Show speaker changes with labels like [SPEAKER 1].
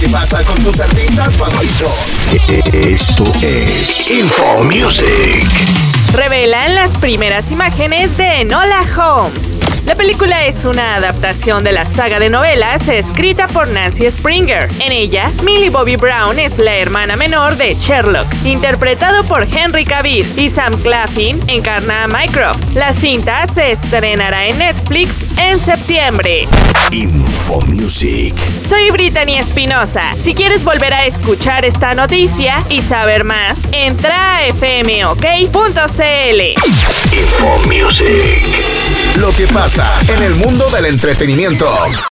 [SPEAKER 1] que pasa con tus artistas favoritos. Esto es Info Music.
[SPEAKER 2] Revelan las primeras imágenes de Enola Holmes. La película es una adaptación de la saga de novelas escrita por Nancy Springer. En ella, Millie Bobby Brown es la hermana menor de Sherlock, interpretado por Henry Cavill, y Sam Claflin encarna a Mycroft. La cinta se estrenará en Netflix en septiembre.
[SPEAKER 1] Info Music.
[SPEAKER 2] Soy Brittany Espinosa. Si quieres volver a escuchar esta noticia y saber más, entra a fmok.cl.
[SPEAKER 1] Info Music. Lo que pasa en el mundo del entretenimiento.